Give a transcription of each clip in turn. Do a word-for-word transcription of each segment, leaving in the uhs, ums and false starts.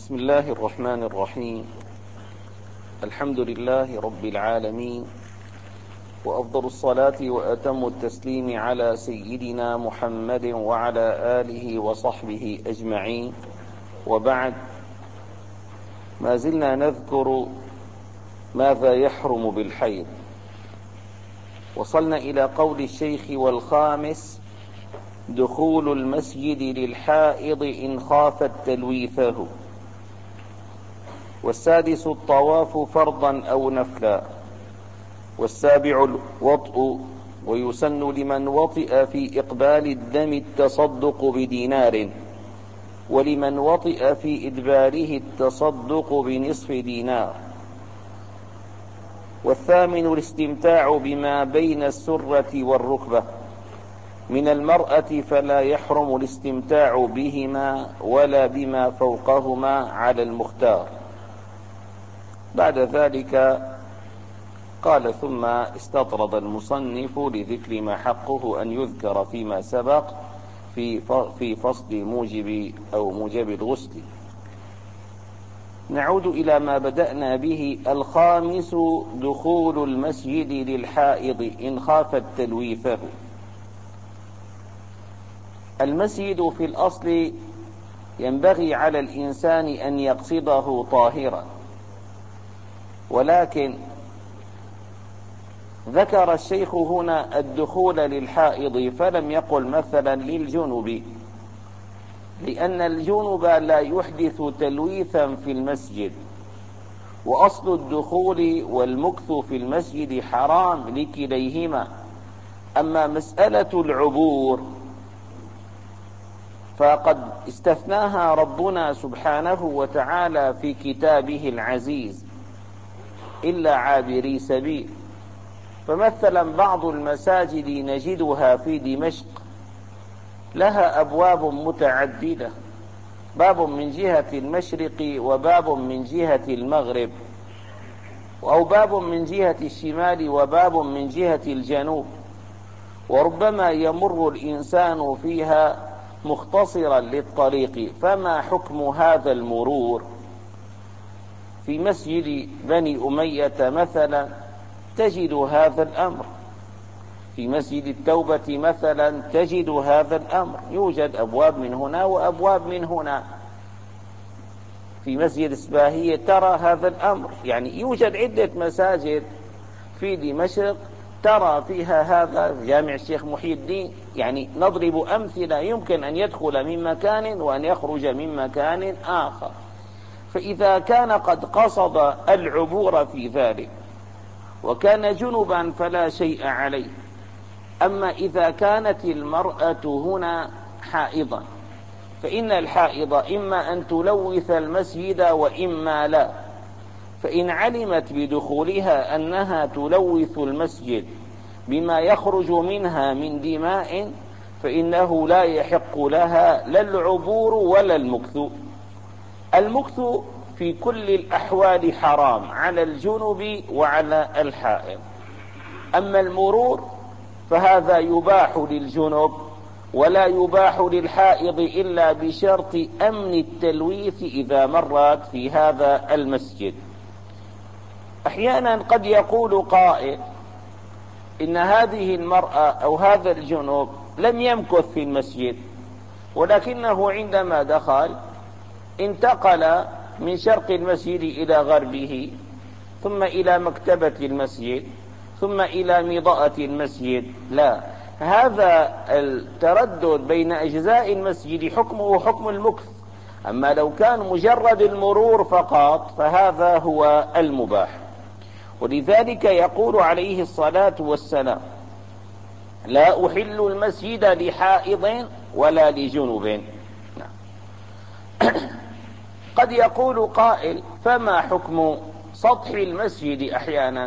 بسم الله الرحمن الرحيم. الحمد لله رب العالمين، وأفضل الصلاة وأتم التسليم على سيدنا محمد وعلى آله وصحبه أجمعين، وبعد. ما زلنا نذكر ماذا يحرم بالحيض. وصلنا إلى قول الشيخ: والخامس دخول المسجد للحائض إن خافت تلويثه، والسادس الطواف فرضا أو نفلا، والسابع الوطء، ويسن لمن وطئ في إقبال الدم التصدق بدينار، ولمن وطئ في إدباره التصدق بنصف دينار. والثامن الاستمتاع بما بين السرة والركبة من المرأة، فلا يحرم الاستمتاع بهما ولا بما فوقهما على المختار. بعد ذلك قال: ثم استطرد المصنف لذكر ما حقه أن يذكر فيما سبق في في فصل موجب أو موجب الغسل. نعود إلى ما بدأنا به: الخامس دخول المسجد للحائض إن خافت تلويثه. المسجد في الأصل ينبغي على الإنسان أن يقصده طاهرا، ولكن ذكر الشيخ هنا الدخول للحائض، فلم يقل مثلا للجنب، لأن الجنب لا يحدث تلويثا في المسجد، وأصل الدخول والمكث في المسجد حرام لكليهما. أما مسألة العبور فقد استثناها ربنا سبحانه وتعالى في كتابه العزيز: إلا عابري سبيل. فمثلا بعض المساجد نجدها في دمشق لها أبواب متعددة، باب من جهة المشرق وباب من جهة المغرب، أو باب من جهة الشمال وباب من جهة الجنوب، وربما يمر الإنسان فيها مختصرا للطريق. فما حكم هذا المرور؟ في مسجد بني أمية مثلا تجد هذا الأمر، في مسجد التوبة مثلا تجد هذا الأمر، يوجد أبواب من هنا وأبواب من هنا. في مسجد إسباهية ترى هذا الأمر، يعني يوجد عدة مساجد في دمشق ترى فيها هذا. جامع الشيخ محي الدين، يعني نضرب أمثلة، يمكن أن يدخل من مكان وأن يخرج من مكان آخر. فإذا كان قد قصد العبور في ذلك وكان جنبا فلا شيء عليه. أما إذا كانت المرأة هنا حائضا، فإن الحائض إما أن تلوث المسجد وإما لا. فإن علمت بدخولها أنها تلوث المسجد بما يخرج منها من دماء، فإنه لا يحق لها لا العبور ولا المكث. المكث في كل الأحوال حرام على الجنب وعلى الحائض. أما المرور فهذا يباح للجنب ولا يباح للحائض إلا بشرط أمن التلويث إذا مرت في هذا المسجد. أحيانا قد يقول قائل: إن هذه المرأة أو هذا الجنوب لم يمكث في المسجد، ولكنه عندما دخل انتقل من شرق المسجد إلى غربه، ثم إلى مكتبة المسجد، ثم إلى مضاءة المسجد. لا، هذا التردد بين أجزاء المسجد حكمه حكم المكث. أما لو كان مجرد المرور فقط فهذا هو المباح. ولذلك يقول عليه الصلاة والسلام: لا أحل المسجد لحائض ولا لجنب. قد يقول قائل: فما حكم سطح المسجد؟ أحيانا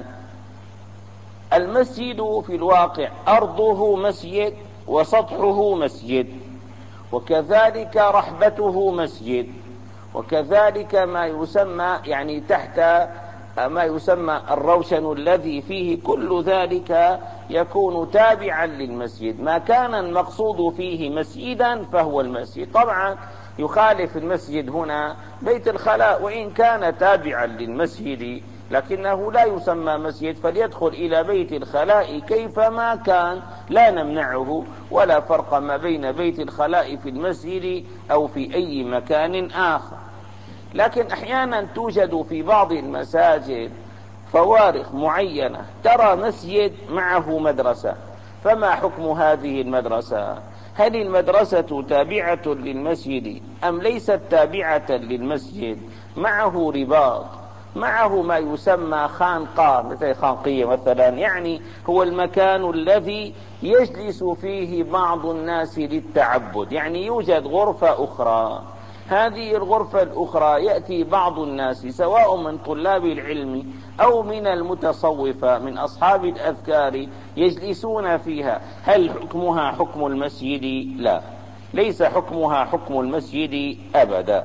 المسجد في الواقع أرضه مسجد وسطحه مسجد، وكذلك رحبته مسجد، وكذلك ما يسمى يعني تحت ما يسمى الروشن الذي فيه، كل ذلك يكون تابعا للمسجد. ما كان المقصود فيه مسجدا فهو المسجد. طبعا يخالف المسجد هنا بيت الخلاء، وإن كان تابعا للمسجد لكنه لا يسمى مسجد، فليدخل إلى بيت الخلاء كيفما كان، لا نمنعه، ولا فرق ما بين بيت الخلاء في المسجد أو في أي مكان آخر. لكن أحيانا توجد في بعض المساجد فوارق معينة، ترى مسجد معه مدرسة، فما حكم هذه المدرسة؟ هل المدرسة تابعة للمسجد أم ليست تابعة للمسجد؟ معه رباط، معه ما يسمى خانقة، مثل خانقية مثلا، يعني هو المكان الذي يجلس فيه بعض الناس للتعبد، يعني يوجد غرفة أخرى، هذه الغرفة الأخرى يأتي بعض الناس سواء من طلاب العلم أو من المتصوفة من أصحاب الأذكار يجلسون فيها، هل حكمها حكم المسجد؟ لا، ليس حكمها حكم المسجد أبدا.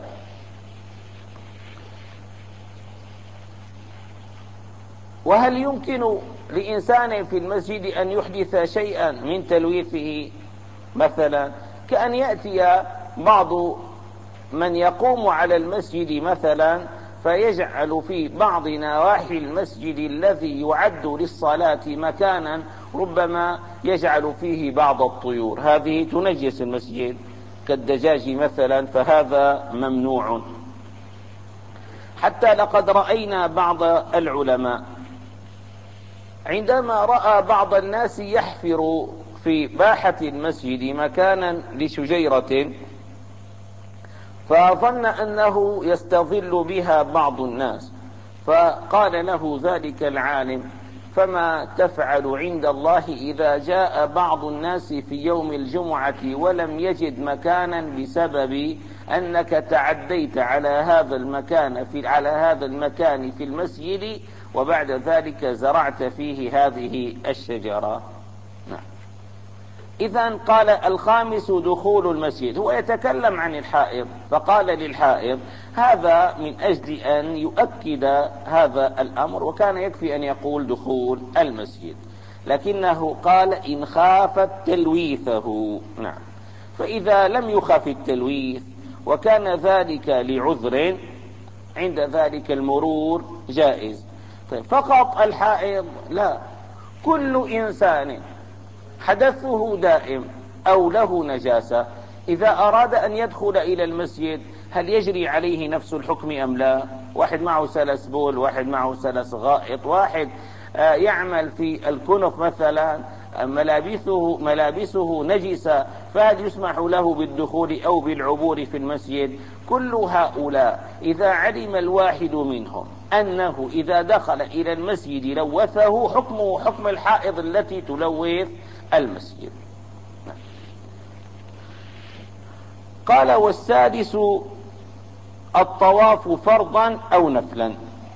وهل يمكن لإنسان في المسجد أن يحدث شيئا من تلويثه؟ مثلا كأن يأتي بعض من يقوم على المسجد مثلا فيجعل في بعض نواحي المسجد الذي يعد للصلاة مكانا ربما يجعل فيه بعض الطيور، هذه تنجس المسجد كالدجاج مثلا، فهذا ممنوع. حتى لقد رأينا بعض العلماء عندما رأى بعض الناس يحفر في باحة المسجد مكانا لشجيرة، فظن أنه يستظل بها بعض الناس، فقال له ذلك العالم: فما تفعل عند الله إذا جاء بعض الناس في يوم الجمعة ولم يجد مكانا بسبب أنك تعديت على هذا المكان في على هذا المكان في المسجد، وبعد ذلك زرعت فيه هذه الشجرة؟ نعم. إذن قال الخامس دخول المسجد، هو يتكلم عن الحائض، فقال للحائض هذا من أجل أن يؤكد هذا الأمر، وكان يكفي أن يقول دخول المسجد، لكنه قال إن خافت تلويثه. نعم. فإذا لم يخف التلويث وكان ذلك لعذر، عند ذلك المرور جائز. طيب فقط الحائض؟ لا، كل إنسان حدثه دائم أو له نجاسة إذا أراد أن يدخل إلى المسجد هل يجري عليه نفس الحكم أم لا؟ واحد معه سلس بول، واحد معه سلس غائط، واحد يعمل في الكنف مثلا، ملابسه, ملابسه نجسة، فهل يسمح له بالدخول أو بالعبور في المسجد؟ كل هؤلاء إذا علم الواحد منهم أنه إذا دخل إلى المسجد لوثه، حكمه حكم الحائض التي تلوث المسجد. قال والسادس الطواف فرضا أو نفلا.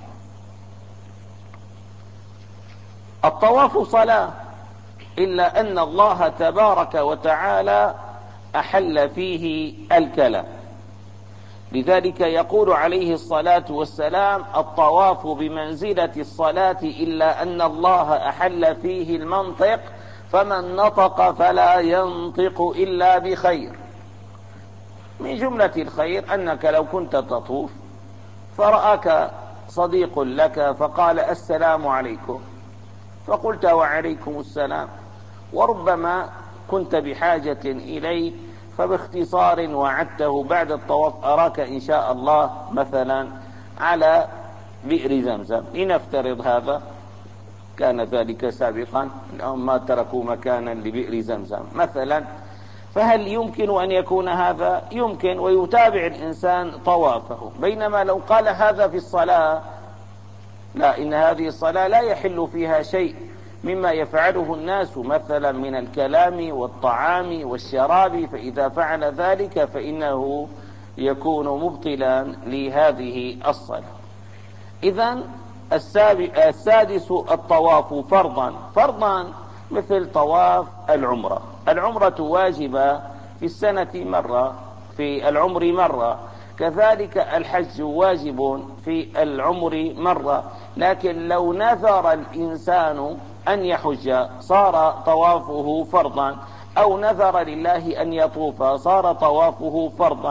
الطواف صلاة، إلا أن الله تبارك وتعالى أحل فيه الكلام، لذلك يقول عليه الصلاة والسلام الطواف بمنزلة الصلاة إلا أن الله أحل فيه المنطق، فمن نطق فلا ينطق إلا بخير. من جملة الخير أنك لو كنت تطوف فرآك صديق لك فقال السلام عليكم، فقلت وعليكم السلام، وربما كنت بحاجة إليه فباختصار وعدته بعد الطواف أراك إن شاء الله مثلا على بئر زمزم، لنفترض هذا كان ذلك سابقا، الآن ما تركوا مكانا لبئر زمزم مثلا، فهل يمكن أن يكون هذا؟ يمكن، ويتابع الإنسان طوافه. بينما لو قال هذا في الصلاة، لا، إن هذه الصلاة لا يحل فيها شيء مما يفعله الناس مثلا من الكلام والطعام والشراب، فإذا فعل ذلك فإنه يكون مبطلا لهذه الصلاة. إذن السادس الطواف فرضا، فرضا مثل طواف العمرة، العمرة واجبة في السنة مرة، في العمر مرة، كذلك الحج واجب في العمر مرة، لكن لو نذر الإنسان أن يحج صار طوافه فرضا، أو نذر لله أن يطوف صار طوافه فرضا،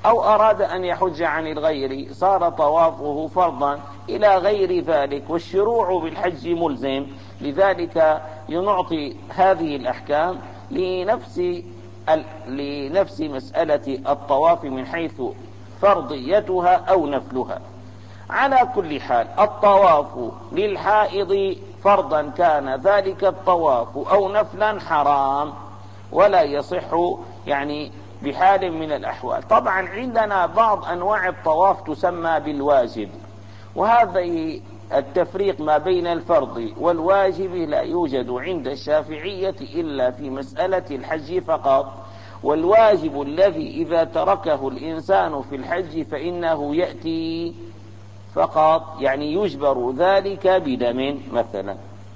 أو أراد أن يحج عن الغير صار طوافه فرضا إلى غير ذلك، والشروع بالحج ملزم. لذلك نعطي هذه الأحكام لنفس لنفس مسألة الطواف من حيث فرضيتها أو نفلها. على كل حال الطواف للحائض فرضا كان ذلك الطواف أو نفلا حرام ولا يصح يعني بحال من الأحوال. طبعا عندنا بعض أنواع الطواف تسمى بالواجب، وهذا التفريق ما بين الفرض والواجب لا يوجد عند الشافعية إلا في مسألة الحج فقط. والواجب الذي إذا تركه الإنسان في الحج فإنه يأتي فقط، يعني يجبر ذلك بدم مثلا.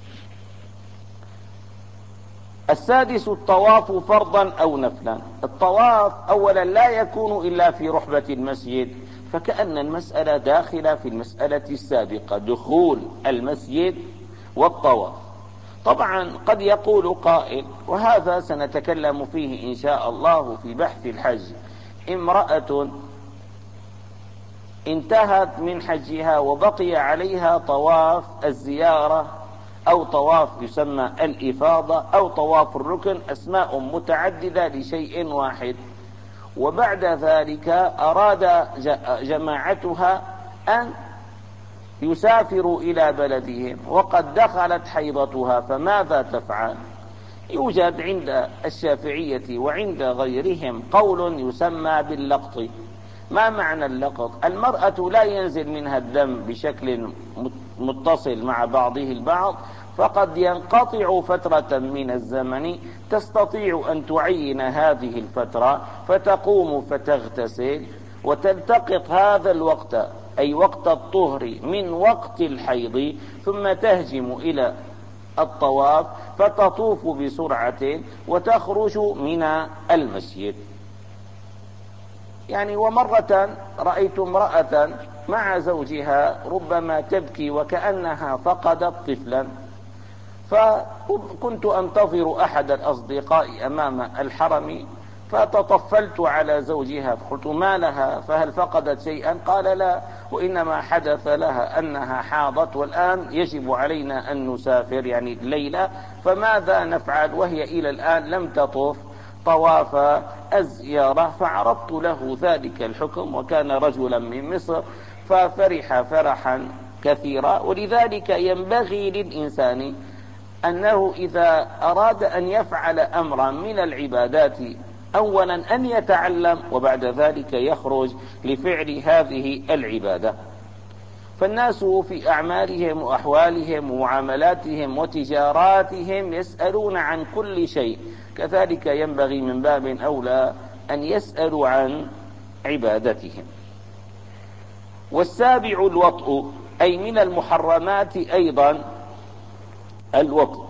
السادس الطواف فرضا أو نفلا. الطواف أولا لا يكون إلا في رحبة المسجد، فكأن المسألة داخلة في المسألة السابقة، دخول المسجد والطواف. طبعا قد يقول قائل، وهذا سنتكلم فيه إن شاء الله في بحث الحج: امرأة انتهت من حجها وبقي عليها طواف الزيارة أو طواف يسمى الإفاضة أو طواف الركن، أسماء متعددة لشيء واحد، وبعد ذلك أراد جماعتها أن يسافروا إلى بلدهم وقد دخلت حيضتها، فماذا تفعل؟ يوجد عند الشافعية وعند غيرهم قول يسمى باللقط. ما معنى اللقط؟ المرأة لا ينزل منها الدم بشكل متصل مع بعضه البعض، فقد ينقطع فترة من الزمن، تستطيع أن تعين هذه الفترة فتقوم فتغتسل وتلتقط هذا الوقت أي وقت الطهر من وقت الحيض، ثم تهجم إلى الطواف فتطوف بسرعة وتخرج من المسجد. يعني ومرة رأيت امرأة مع زوجها ربما تبكي وكأنها فقدت طفلا، فكنت أنتظر أحد الأصدقاء أمام الحرم، فتطفلت على زوجها فقلت: ما لها؟ فهل فقدت شيئا؟ قال: لا، وإنما حدث لها أنها حاضت والآن يجب علينا أن نسافر يعني الليلة، فماذا نفعل وهي إلى الآن لم تطف طواف الزيارة؟ فعرضت له ذلك الحكم، وكان رجلا من مصر، ففرح فرحا كثيرا. ولذلك ينبغي للإنسان أنه إذا أراد أن يفعل أمرا من العبادات أولا أن يتعلم، وبعد ذلك يخرج لفعل هذه العبادة. فالناس في أعمالهم وأحوالهم ومعاملاتهم وتجاراتهم يسألون عن كل شيء، كذلك ينبغي من باب أولى أن يسألوا عن عبادتهم. والسابع الوطء، أي من المحرمات أيضا الوطء.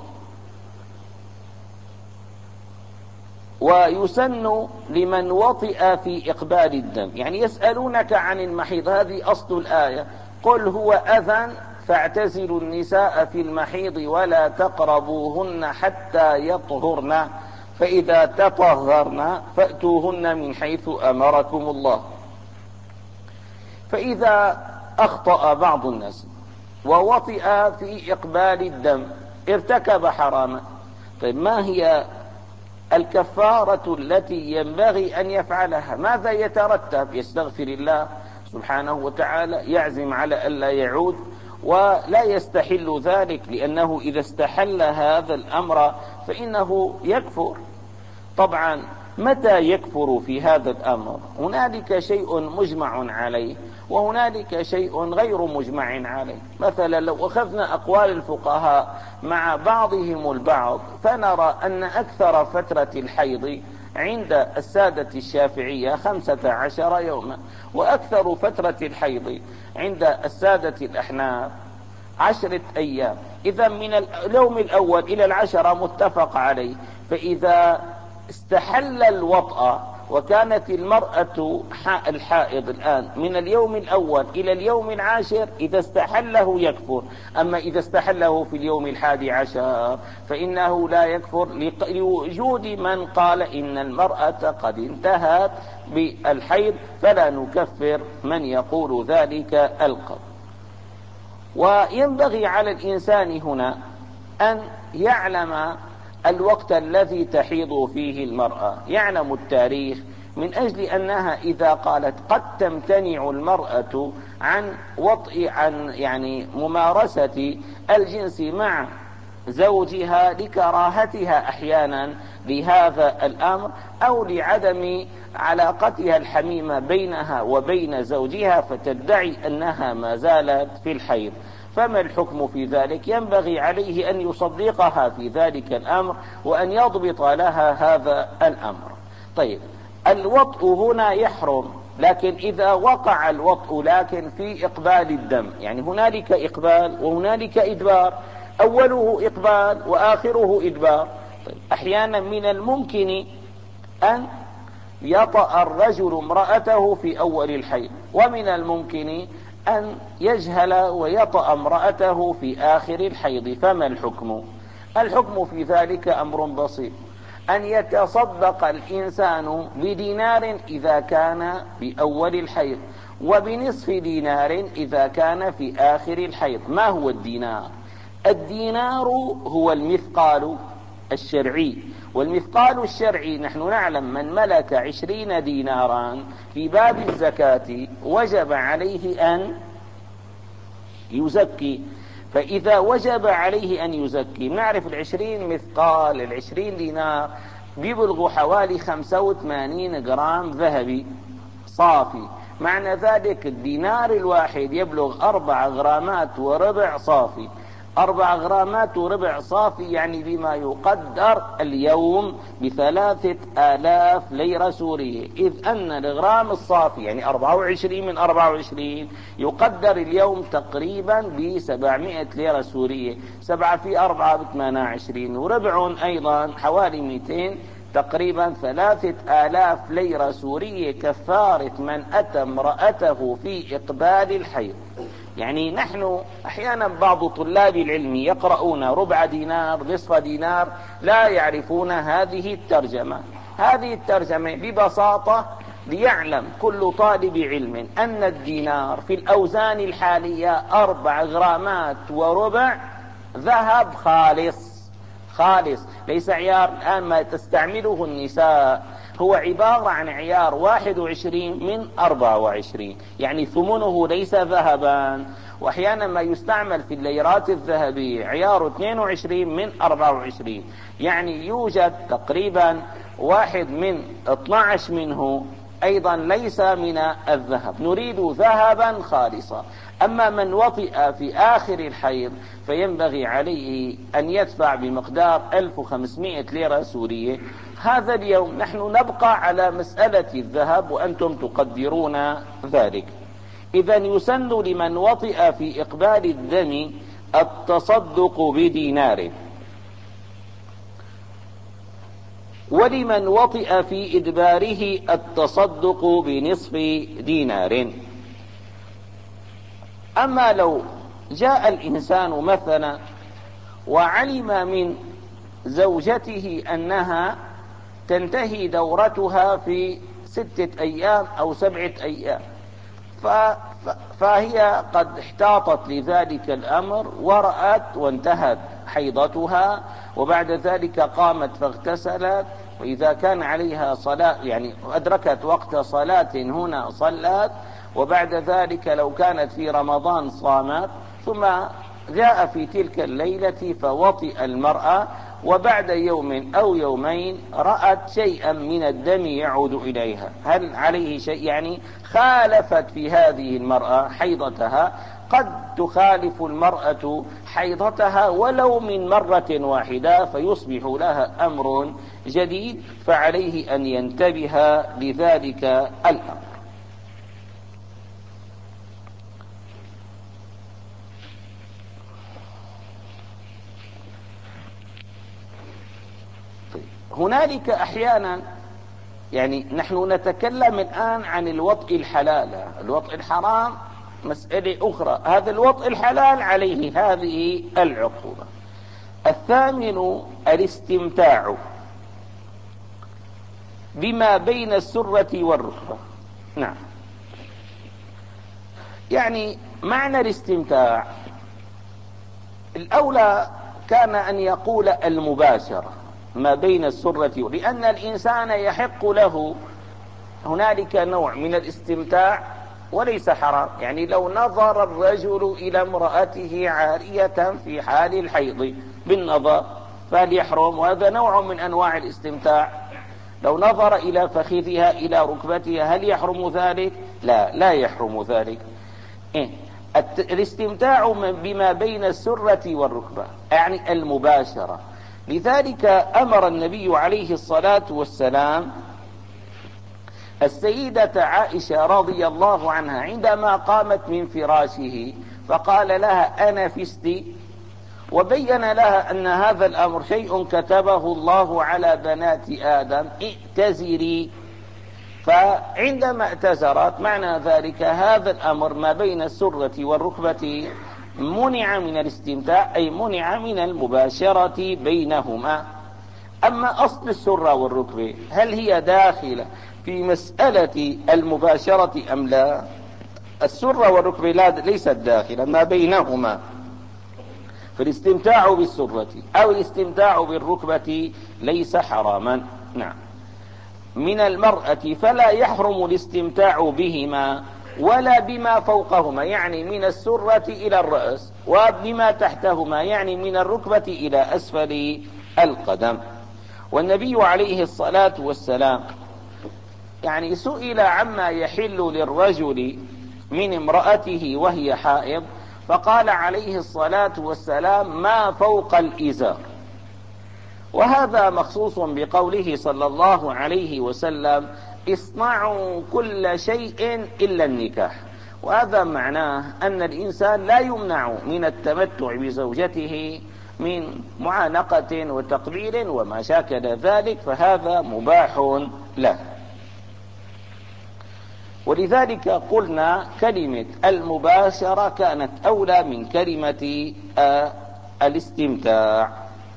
ويسن لمن وطئ في إقبال الدم، يعني يسألونك عن المحيض، هذه أصل الآية: قل هو أذى فاعتزلوا النساء في المحيض ولا تقربوهن حتى يطهرن فإذا تطهرن فأتوهن من حيث أمركم الله. فإذا أخطأ بعض الناس ووطئ في إقبال الدم ارتكب حراما، طيب ما هي الكفارة التي ينبغي أن يفعلها؟ ماذا يترتب؟ يستغفر الله سبحانه وتعالى، يعزم على ألا يعود، ولا يستحل ذلك، لأنه إذا استحل هذا الأمر فإنه يكفر. طبعا متى يكفر في هذا الأمر؟ هنالك شيء مجمع عليه وهنالك شيء غير مجمع عليه. مثلا لو أخذنا أقوال الفقهاء مع بعضهم البعض فنرى أن أكثر فترة الحيض عند السادة الشافعية خمسة عشر يوما، وأكثر فترة الحيض عند السادة الأحناف عشرة أيام. إذا من اليوم الأول إلى العشرة متفق عليه. فإذا استحل الوطأ وكانت المرأة الحائض الآن من اليوم الأول إلى اليوم العاشر إذا استحله يكفر، أما إذا استحله في اليوم الحادي عشر فإنه لا يكفر لوجود من قال إن المرأة قد انتهت بالحيض، فلا نكفر من يقول ذلك القول. وينبغي على الإنسان هنا أن يعلم الوقت الذي تحيض فيه المرأة، يعلم التاريخ، من أجل أنها إذا قالت قد تمتنع المرأة عن وطئ عن يعني ممارسة الجنس مع زوجها لكراهتها أحيانا لهذا الأمر أو لعدم علاقتها الحميمة بينها وبين زوجها فتدعي أنها ما زالت في الحيض، فما الحكم في ذلك؟ ينبغي عليه أن يصدقها في ذلك الأمر وأن يضبط لها هذا الأمر. طيب، الوطء هنا يحرم، لكن إذا وقع الوطء لكن في إقبال الدم، يعني هنالك إقبال وهنالك إدبار، أوله إقبال وآخره إدبار. طيب، أحيانا من الممكن أن يطأ الرجل امرأته في أول الحيض، ومن الممكن أن يجهل ويطأ امرأته في آخر الحيض، فما الحكم؟ الحكم في ذلك أمر بسيط، أن يتصدق الإنسان بدينار إذا كان في أول الحيض، وبنصف دينار إذا كان في آخر الحيض. ما هو الدينار؟ الدينار هو المثقال الشرعي، والمثقال الشرعي نحن نعلم من ملك عشرين دينارا في باب الزكاة وجب عليه أن يزكي، فإذا وجب عليه أن يزكي نعرف العشرين مثقال العشرين دينار بيبلغوا حوالي خمسة وثمانين جرام ذهبي صافي، معنى ذلك الدينار الواحد يبلغ أربع غرامات وربع صافي، أربع غرامات وربع صافي يعني بما يقدر اليوم بثلاثة آلاف ليرة سورية، إذ أن الغرام الصافي يعني أربعة وعشرين من أربعة وعشرين يقدر اليوم تقريبا بسبعمائة ليرة سورية، سبعة في أربعة بثمانية وعشرين، وربع أيضا حوالي مئتين، تقريبا ثلاثة آلاف ليرة سورية كفارة من أتى امرأته في إقبال الحيض. يعني نحن أحيانا بعض طلاب العلم يقرؤون ربع دينار نصف دينار لا يعرفون هذه الترجمة. هذه الترجمة ببساطة ليعلم كل طالب علم أن الدينار في الأوزان الحالية أربع غرامات وربع ذهب خالص خالص، ليس عيار الآن ما تستعمله النساء، هو عبارة عن عيار واحد وعشرين من أربعة وعشرين، يعني ثمنه ليس ذهبا. وأحيانا ما يستعمل في الليرات الذهبية عيار اثنين وعشرين من أربعة وعشرين، يعني يوجد تقريبا واحد من اثني عشر منه أيضا ليس من الذهب، نريد ذهبا خالصا. أما من وطئ في آخر الحيض فينبغي عليه أن يدفع بمقدار ألف وخمسمائة ليرة سورية. هذا اليوم نحن نبقى على مسألة الذهب وأنتم تقدرون ذلك. إذا يسن لمن وطئ في إقبال الدم التصدق بدينار، ولمن وطئ في إدباره التصدق بنصف دينار. أما لو جاء الإنسان مثلا وعلم من زوجته أنها تنتهي دورتها في ستة أيام أو سبعة أيام، فهي قد احتاطت لذلك الأمر ورأت وانتهت حيضتها، وبعد ذلك قامت فاغتسلت، وإذا كان عليها صلاة يعني أدركت وقت صلاة هنا صلت، وبعد ذلك لو كانت في رمضان صامت، ثم جاء في تلك الليلة فوطئ المرأة، وبعد يوم أو يومين رأت شيئا من الدم يعود إليها، هل عليه شيء؟ يعني خالفت في هذه المرأة حيضتها، قد تخالف المرأة حيضتها ولو من مرة واحدة فيصبح لها أمر جديد، فعليه أن ينتبه لذلك الأمر. هنالك أحيانا يعني نحن نتكلم الآن عن الوطء الحلال، الوطء الحرام مسألة أخرى، هذا الوطء الحلال عليه هذه العقوبة. الثامن الاستمتاع بما بين السرة والركبة. نعم، يعني معنى الاستمتاع الأولى كان أن يقول المباشرة ما بين السرة، لأن الإنسان يحق له هنالك نوع من الاستمتاع وليس حرام. يعني لو نظر الرجل إلى امرأته عارية في حال الحيض بالنظر فهل يحرم؟ وهذا نوع من أنواع الاستمتاع. لو نظر إلى فخذها إلى ركبتها هل يحرم ذلك؟ لا، لا يحرم ذلك. إيه؟ الاستمتاع بما بين السرة والركبة يعني المباشرة. لذلك أمر النبي عليه الصلاة والسلام السيدة عائشة رضي الله عنها عندما قامت من فراشه فقال لها أنا فستي، وبين لها أن هذا الأمر شيء كتبه الله على بنات آدم، ائتزري. فعندما اعتذرت معنى ذلك هذا الأمر ما بين السرة والركبة منع من الاستمتاع، أي منع من المباشرة بينهما. أما أصل السرة والركبة هل هي داخلة في مسألة المباشرة أم لا؟ السرة والركبة لا ليست داخلة ما بينهما، فالاستمتاع بالسرة أو الاستمتاع بالركبة ليس حراما. نعم، من المرأة فلا يحرم الاستمتاع بهما ولا بما فوقهما، يعني من السرة إلى الرأس، وبما تحتهما يعني من الركبة إلى أسفل القدم. والنبي عليه الصلاة والسلام يعني سئل عما يحل للرجل من امرأته وهي حائض، فقال عليه الصلاة والسلام ما فوق الإزار، وهذا مخصوص بقوله صلى الله عليه وسلم اصنعوا كل شيء إلا النكاح. وهذا معناه أن الإنسان لا يمنع من التمتع بزوجته من معانقة وتقبيل وما شاكل ذلك، فهذا مباح له. ولذلك قلنا كلمة المباشرة كانت أولى من كلمة الاستمتاع.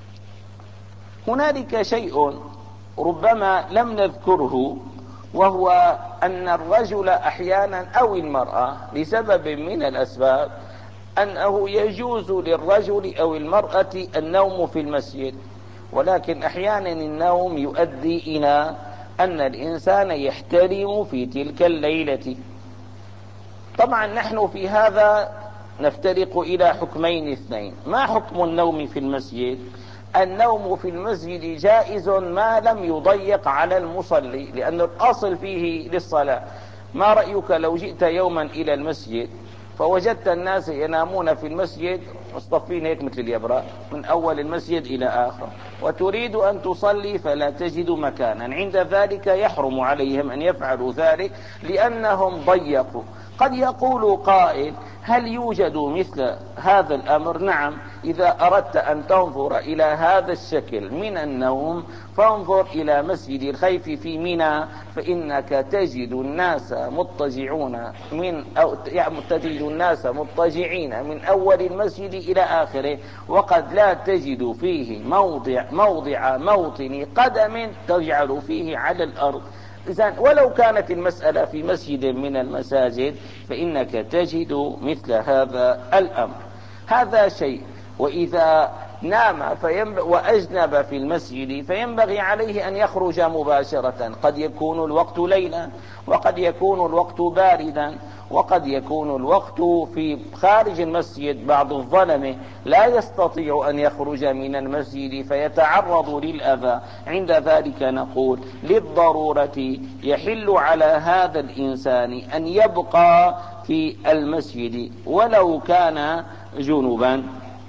هنالك شيء ربما لم نذكره، وهو أن الرجل أحيانا أو المرأة لسبب من الأسباب أنه يجوز للرجل أو المرأة النوم في المسجد، ولكن أحيانا النوم يؤدي إلى أن الإنسان يحترم في تلك الليلة. طبعا نحن في هذا نفترق إلى حكمين اثنين. ما حكم النوم في المسجد؟ النوم في المسجد جائز ما لم يضيق على المصلي، لأن الأصل فيه للصلاة. ما رأيك لو جئت يوما إلى المسجد فوجدت الناس ينامون في المسجد مصطفين هيك مثل اليبرة من أول المسجد إلى آخر، وتريد أن تصلي فلا تجد مكانا، عند ذلك يحرم عليهم أن يفعلوا ذلك لأنهم ضيقوا. قد يقول قائل هل يوجد مثل هذا الأمر؟ نعم، إذا أردت أن تنظر إلى هذا الشكل من النوم فانظر إلى مسجد الخيف في منى، فإنك تجد الناس مضطجعون من أو تجد الناس مضطجعين من أول المسجد إلى آخره، وقد لا تجد فيه موضع موضع موطن قدم تجعل فيه على الأرض. إذن ولو كانت المسألة في مسجد من المساجد فإنك تجد مثل هذا الأمر. هذا شيء. وإذا نام وأجنب في المسجد فينبغي عليه أن يخرج مباشرة. قد يكون الوقت ليلا، وقد يكون الوقت باردا، وقد يكون الوقت في خارج المسجد. بعض الظلمة لا يستطيع أن يخرج من المسجد فيتعرض للأذى، عند ذلك نقول للضرورة يحل على هذا الإنسان أن يبقى في المسجد ولو كان جنبا.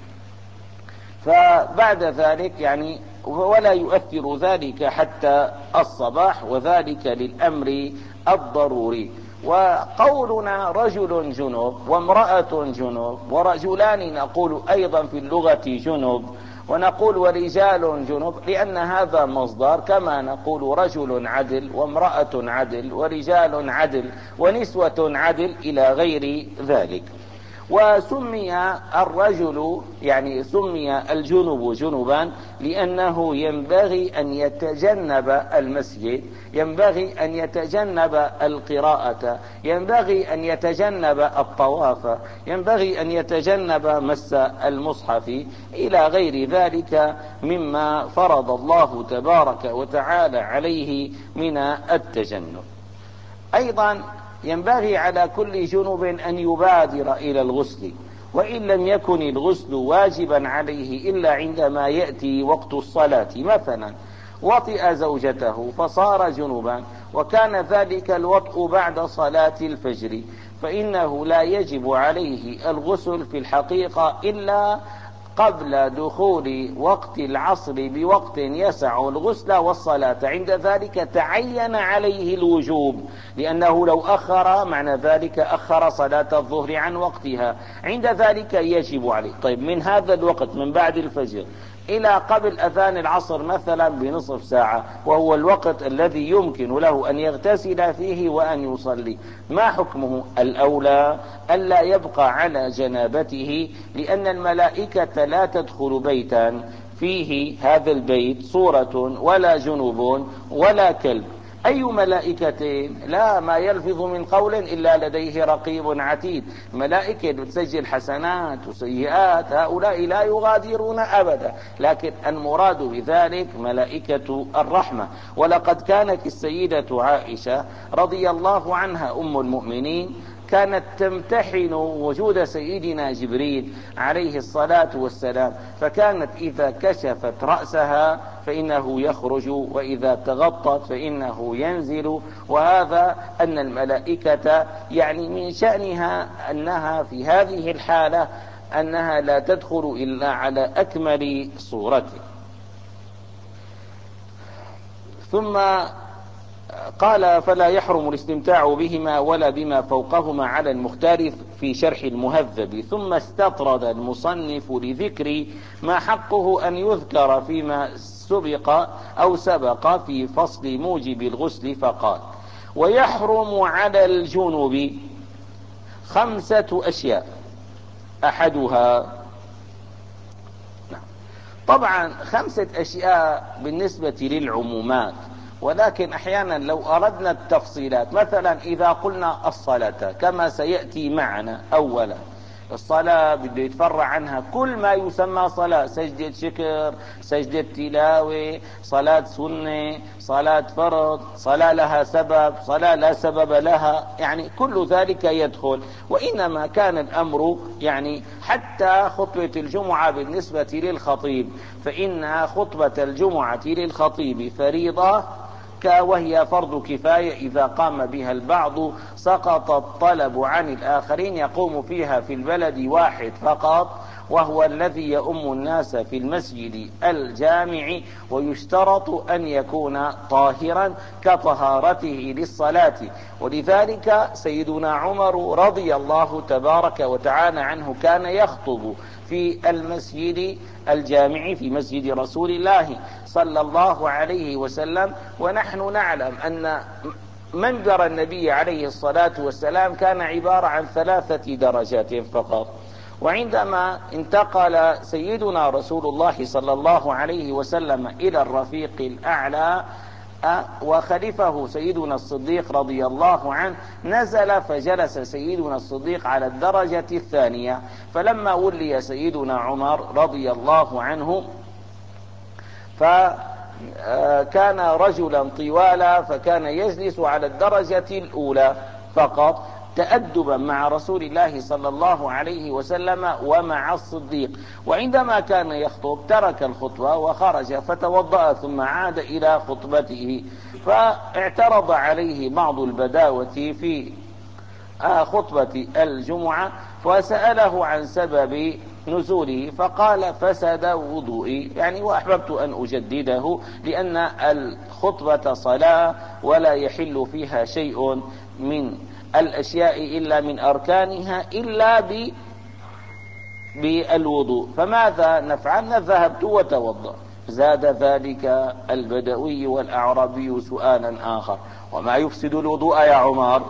فبعد ذلك يعني ولا يؤثر ذلك حتى الصباح، وذلك للأمر الضروري. وقولنا رجل جنب وامرأة جنب ورجلان نقول أيضا في اللغة جنب، ونقول ورجال جنب لأن هذا مصدر، كما نقول رجل عدل وامرأة عدل ورجال عدل ونسوة عدل إلى غير ذلك. وسمي الرجل يعني سمي الجنب جنبا لأنه ينبغي أن يتجنب المسجد، ينبغي أن يتجنب القراءة، ينبغي أن يتجنب الطواف، ينبغي أن يتجنب مس المصحف إلى غير ذلك مما فرض الله تبارك وتعالى عليه من التجنب. أيضا ينبغي على كل جنب أن يبادر إلى الغسل، وإن لم يكن الغسل واجبا عليه إلا عندما يأتي وقت الصلاة، مثلا وطئ زوجته فصار جنبا وكان ذلك الوطء بعد صلاة الفجر، فإنه لا يجب عليه الغسل في الحقيقة إلا قبل دخول وقت العصر بوقت يسع الغسل والصلاة. عند ذلك تعين عليه الوجوب، لأنه لو أخر معنى ذلك أخر صلاة الظهر عن وقتها، عند ذلك يجب عليه. طيب من هذا الوقت من بعد الفجر إلى قبل أذان العصر مثلا بنصف ساعة، وهو الوقت الذي يمكن له أن يغتسل فيه وأن يصلي، ما حكمه؟ الأولى ألا يبقى على جنابته، لأن الملائكة لا تدخل بيتا فيه هذا البيت صورة ولا جنوب ولا كلب. أي ملائكة؟ لا، ما يلفظ من قول إلا لديه رقيب عتيد. ملائكة بتسجل حسنات وسيئات، هؤلاء لا يغادرون أبدا، لكن المراد بذلك ملائكة الرحمة. ولقد كانت السيدة عائشة رضي الله عنها أم المؤمنين كانت تمتحن وجود سيدنا جبريل عليه الصلاة والسلام، فكانت إذا كشفت رأسها فإنه يخرج، وإذا تغطت فإنه ينزل. وهذا أن الملائكة يعني من شأنها أنها في هذه الحالة أنها لا تدخل إلا على أكمل صورته. ثم قال فلا يحرم الاستمتاع بهما ولا بما فوقهما على المختار في شرح المهذب. ثم استطرد المصنف لذكر ما حقه أن يذكر فيما سبق أو سبق في فصل موجب الغسل، فقال ويحرم على الجنب خمسة أشياء أحدها. طبعا خمسة أشياء بالنسبة للعمومات، ولكن أحيانا لو أردنا التفصيلات، مثلا إذا قلنا الصلاة كما سيأتي معنا، أولا الصلاة بده يتفرع عنها كل ما يسمى صلاة، سجدة شكر، سجدة تلاوة، صلاة سنة، صلاة فرض، صلاة لها سبب، صلاة لا سبب لها، يعني كل ذلك يدخل. وإنما كان الأمر يعني حتى خطبة الجمعة بالنسبة للخطيب، فإن خطبة الجمعة للخطيب فريضة وهي فرض كفاية، إذا قام بها البعض سقط الطلب عن الآخرين، يقوم فيها في البلد واحد فقط وهو الذي يؤم الناس في المسجد الجامع، ويشترط أن يكون طاهرا كطهارته للصلاة. ولذلك سيدنا عمر رضي الله تبارك وتعالى عنه كان يخطب في المسجد الجامع في مسجد رسول الله صلى الله عليه وسلم، ونحن نعلم أن منبر النبي عليه الصلاة والسلام كان عبارة عن ثلاثة درجات فقط. وعندما انتقل سيدنا رسول الله صلى الله عليه وسلم إلى الرفيق الأعلى وخلفه سيدنا الصديق رضي الله عنه، نزل فجلس سيدنا الصديق على الدرجة الثانية. فلما ولي سيدنا عمر رضي الله عنه فكان رجلا طوالا، فكان يجلس على الدرجة الأولى فقط تأدبا مع رسول الله صلى الله عليه وسلم ومع الصديق. وعندما كان يخطب ترك الخطبة وخرج فتوضأ ثم عاد إلى خطبته، فاعترض عليه بعض البداوة في خطبة الجمعة فسأله عن سبب نزوله، فقال فسد وضوئي، يعني وأحببت أن أجدده، لأن الخطبة صلاة ولا يحل فيها شيء من الأشياء إلا من أركانها إلا ب بالوضوء، فماذا نفعل؟ نذهب وتوضأ. زاد ذلك البدوي والأعرابي سؤالا آخر: وما يفسد الوضوء يا عمر؟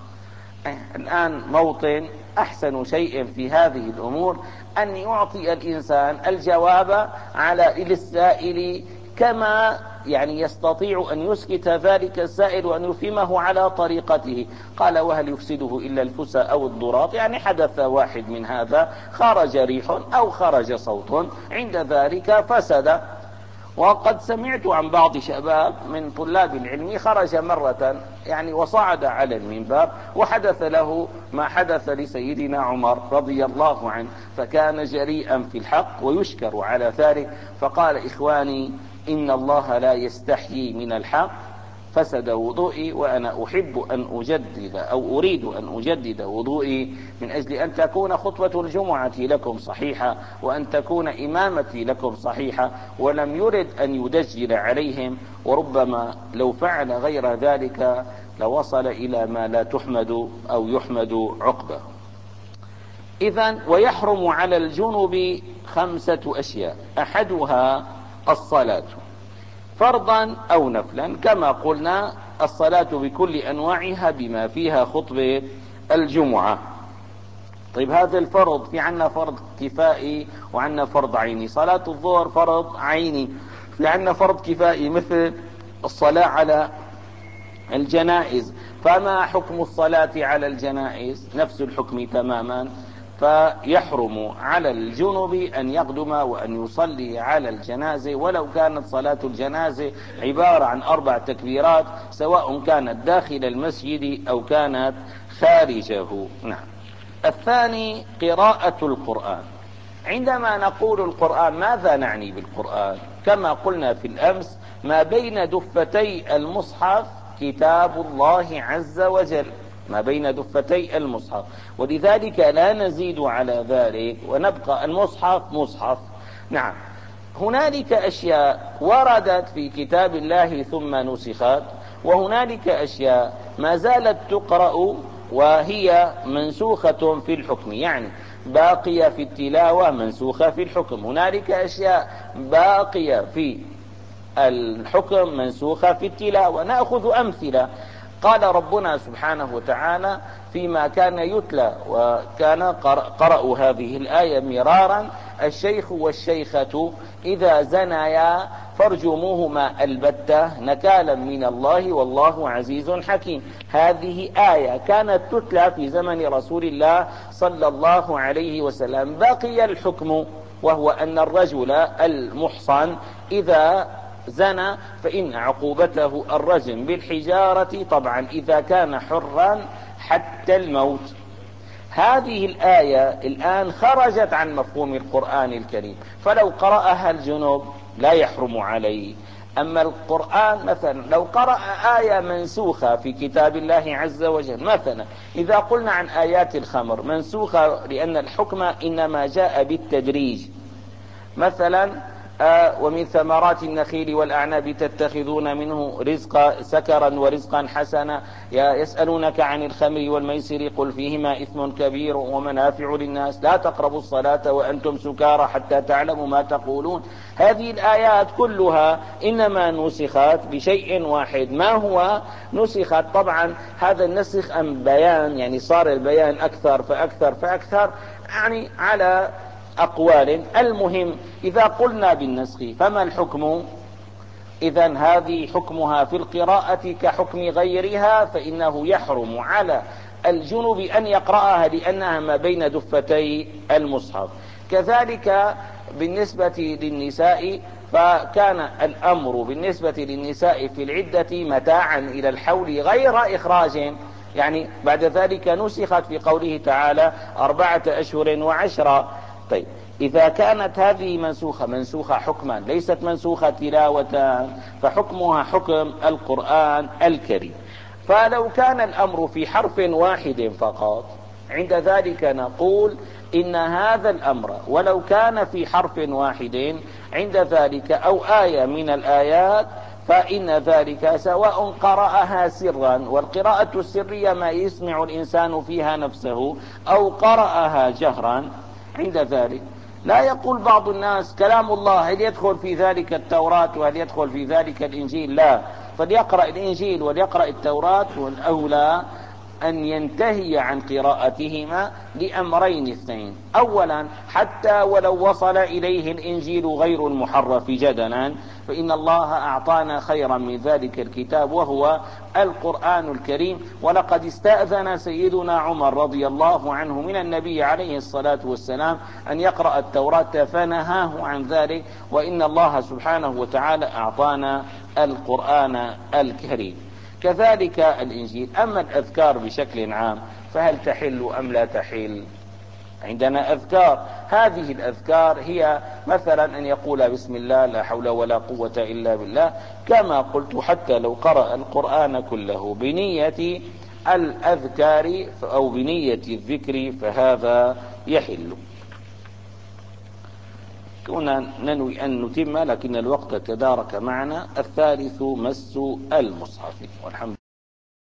الآن موطن أحسن شيء في هذه الأمور أن يعطي الإنسان الجواب على السائل كما يعني يستطيع أن يسكت ذلك السائل وأن يفهمه على طريقته. قال: وهل يفسده إلا الفسى أو الضراط؟ يعني حدث واحد من هذا، خرج ريح أو خرج صوت، عند ذلك فسد. وقد سمعت عن بعض شباب من طلاب العلم خرج مرة يعني وصعد على المنبر وحدث له ما حدث لسيدنا عمر رضي الله عنه، فكان جريئا في الحق ويشكر على ذلك، فقال: إخواني، إن الله لا يستحيي من الحق، فسد وضوئي وأنا أحب أن أجدد أو أريد أن أجدد وضوئي من أجل أن تكون خطبة الجمعة لكم صحيحة وأن تكون إمامتي لكم صحيحة، ولم يرد أن يدجل عليهم، وربما لو فعل غير ذلك لوصل إلى ما لا تحمد أو يحمد عقبه. إذن ويحرم على الجنب خمسة أشياء: أحدها الصلاة فرضا أو نفلا، كما قلنا الصلاة بكل أنواعها بما فيها خطبة الجمعة. طيب، هذا الفرض، في عنا فرض كفائي وعنا فرض عيني. صلاة الظهر فرض عيني، في عنا فرض كفائي مثل الصلاة على الجنائز. فما حكم الصلاة على الجنائز؟ نفس الحكم تماما. فيحرم على الجنب أن يقدم وأن يصلي على الجنازة، ولو كانت صلاة الجنازة عبارة عن أربع تكبيرات، سواء كانت داخل المسجد أو كانت خارجه. نعم. الثاني قراءة القرآن. عندما نقول القرآن ماذا نعني بالقرآن؟ كما قلنا في الأمس، ما بين دفتي المصحف كتاب الله عز وجل، ما بين دفتي المصحف، ولذلك لا نزيد على ذلك ونبقى المصحف مصحف. نعم. هنالك أشياء وردت في كتاب الله ثم نسخت، وهنالك أشياء ما زالت تقرأ وهي منسوخة في الحكم، يعني باقية في التلاوة منسوخة في الحكم. هنالك أشياء باقية في الحكم منسوخة في التلاوة. نأخذ أمثلة. قال ربنا سبحانه وتعالى فيما كان يتلى وكان قرأوا هذه الآية مرارا: الشيخ والشيخة إذا زنيا فارجموهما البتة نكالا من الله والله عزيز حكيم. هذه آية كانت تتلى في زمن رسول الله صلى الله عليه وسلم. بقي الحكم، وهو أن الرجل المحصن إذا زنى فإن عقوبته الرجم بالحجارة، طبعا إذا كان حرا حتى الموت. هذه الآية الآن خرجت عن مفهوم القرآن الكريم، فلو قرأها الجنوب لا يحرم عليه. أما القرآن مثلا لو قرأ آية منسوخة في كتاب الله عز وجل، مثلا إذا قلنا عن آيات الخمر منسوخة لأن الحكم إنما جاء بالتدريج، مثلا آه ومن ثمرات النخيل والأعناب تتخذون منه رزقا سكرا ورزقا حسنا، يسألونك عن الخمر والميسر قل فيهما إثم كبير ومنافع للناس، لا تقربوا الصلاة وأنتم سكارى حتى تعلموا ما تقولون. هذه الآيات كلها إنما نسخت بشيء واحد. ما هو نسخت؟ طبعا هذا النسخ أم بيان، يعني صار البيان أكثر فأكثر فأكثر، يعني على أقوال. المهم إذا قلنا بالنسخ فما الحكم؟ إذن هذه حكمها في القراءة كحكم غيرها، فإنه يحرم على الجنب أن يقرأها لأنها ما بين دفتي المصحف. كذلك بالنسبة للنساء، فكان الأمر بالنسبة للنساء في العدة متاعا إلى الحول غير إخراج، يعني بعد ذلك نسخت في قوله تعالى أربعة أشهر وعشرة. طيب، إذا كانت هذه منسوخة منسوخة حكما ليست منسوخة تلاوة، فحكمها حكم القرآن الكريم. فلو كان الأمر في حرف واحد فقط، عند ذلك نقول إن هذا الأمر ولو كان في حرف واحد عند ذلك أو آية من الآيات، فإن ذلك سواء قرأها سرا، والقراءة السرية ما يسمع الإنسان فيها نفسه، أو قرأها جهرا، عند ذلك لا يقول بعض الناس كلام الله هل يدخل في ذلك التوراة وهل يدخل في ذلك الإنجيل؟ لا، فليقرأ الإنجيل وليقرأ التوراة، والأولى أن ينتهي عن قراءتهما لأمرين اثنين: أولا حتى ولو وصل إليه الإنجيل غير المحرف جدلا فإن الله أعطانا خيرا من ذلك الكتاب وهو القرآن الكريم، ولقد استأذن سيدنا عمر رضي الله عنه من النبي عليه الصلاة والسلام أن يقرأ التوراة فنهاه عن ذلك، وإن الله سبحانه وتعالى أعطانا القرآن الكريم. كذلك الإنجيل. أما الأذكار بشكل عام فهل تحل أم لا تحل؟ عندنا أذكار، هذه الأذكار هي مثلا أن يقول بسم الله لا حول ولا قوة إلا بالله، كما قلت حتى لو قرأ القرآن كله بنية الأذكار أو بنية الذكر فهذا يحل. كنا ننوي أن نتم لكن الوقت تدارك معنا. الثالث مس المصحف، والحمد